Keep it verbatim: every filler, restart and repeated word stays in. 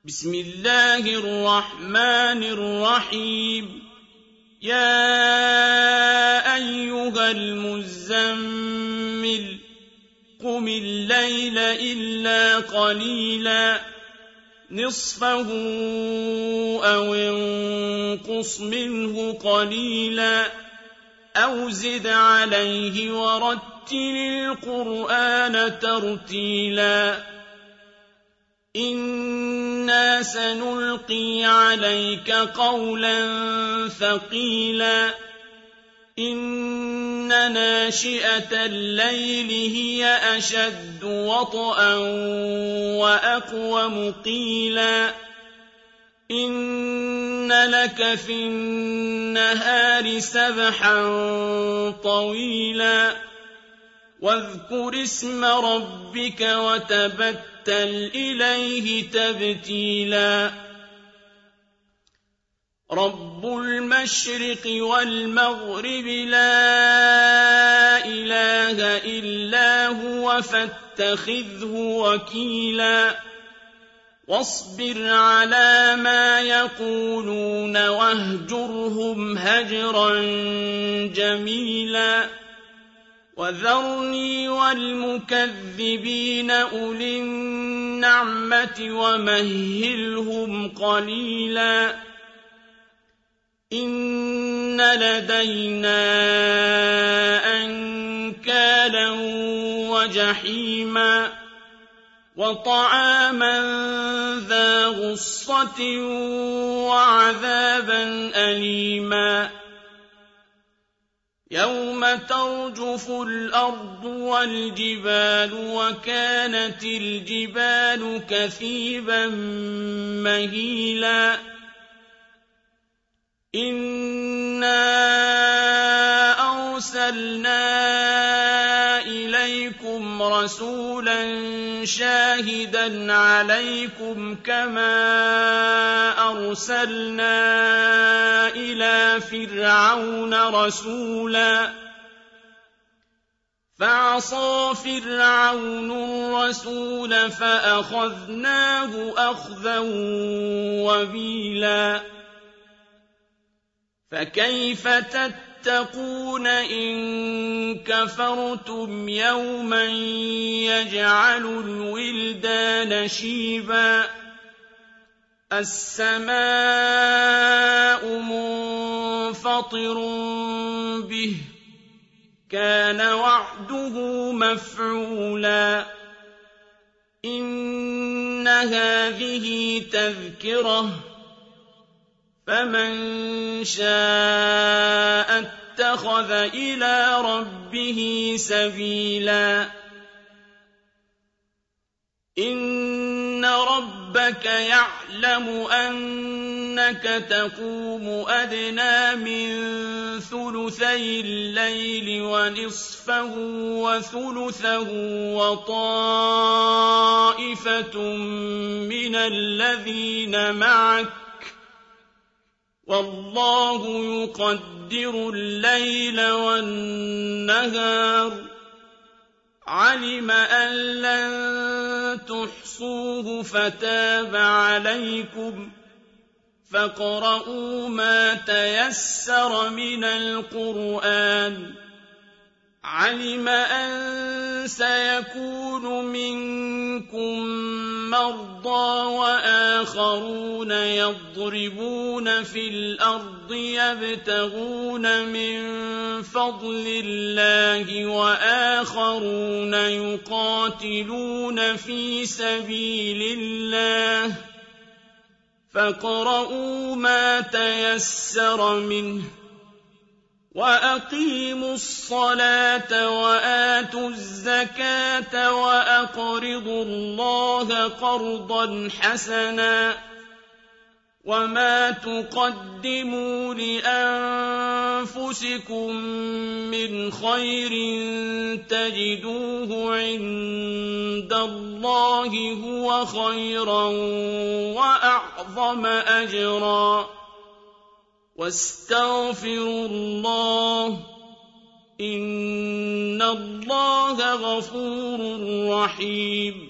بسم الله الرحمن الرحيم يا أيها المزمل قم الليل إلا قليلا نصفه أو انقص منه قليلا أو زد عليه ورتل القرآن ترتيلا إنا سنلقي عليك قولا ثقيلا إن ناشئة الليل هي أشد وطئا وأقوم قيلا إن لك في النهار سبحا طويلا واذكر اسم ربك وتبتل إليه تبتيلا رب المشرق والمغرب لا إله إلا هو فاتخذه وكيلا واصبر على ما يقولون واهجرهم هجرا جميلا وذرني والمكذبين أولي النعمة ومهلهم قليلا إن لدينا أنكالا وجحيما وطعاما ذا غصة وعذابا أليما يوم ترجف الأرض والجبال وكانت الجبال كثيبا مهيلا إنا أرسلنا إليكم رسولا شاهدا عليكم كما أرسلنا إلى فرعون رسولا فعصى فرعون الرسول فأخذناه أخذا وبيلا فكيف تتقون إن كفرتم يوما يجعل الولدان شيبا السماء منفطر به كان وعده مفعولا إن هذه تذكرة فمن شاء اتخذ إلى ربه سبيلا إن ربك يعلم أنك تقوم أدنى من ثلثي الليل ونصفه وثلثه وطائفة من الذين معك والله يقدر الليل والنهار علم أن لن تحصوه فتاب عليكم فاقرؤوا ما تيسر من القرآن علم أن سيكون منكم مرضى وآخرون يضربون في الأرض يبتغون من فضل الله وآخرون يقاتلون في سبيل الله فاقرؤوا ما تيسر منه وأقيموا الصلاة وآتوا الزكاة وأقرضوا الله قرضا حسنا وما تقدموا لأنفسكم من خير تجدوه عند الله هو خيرا وأعظم أجرا واستغفروا الله إن الله غفور رحيم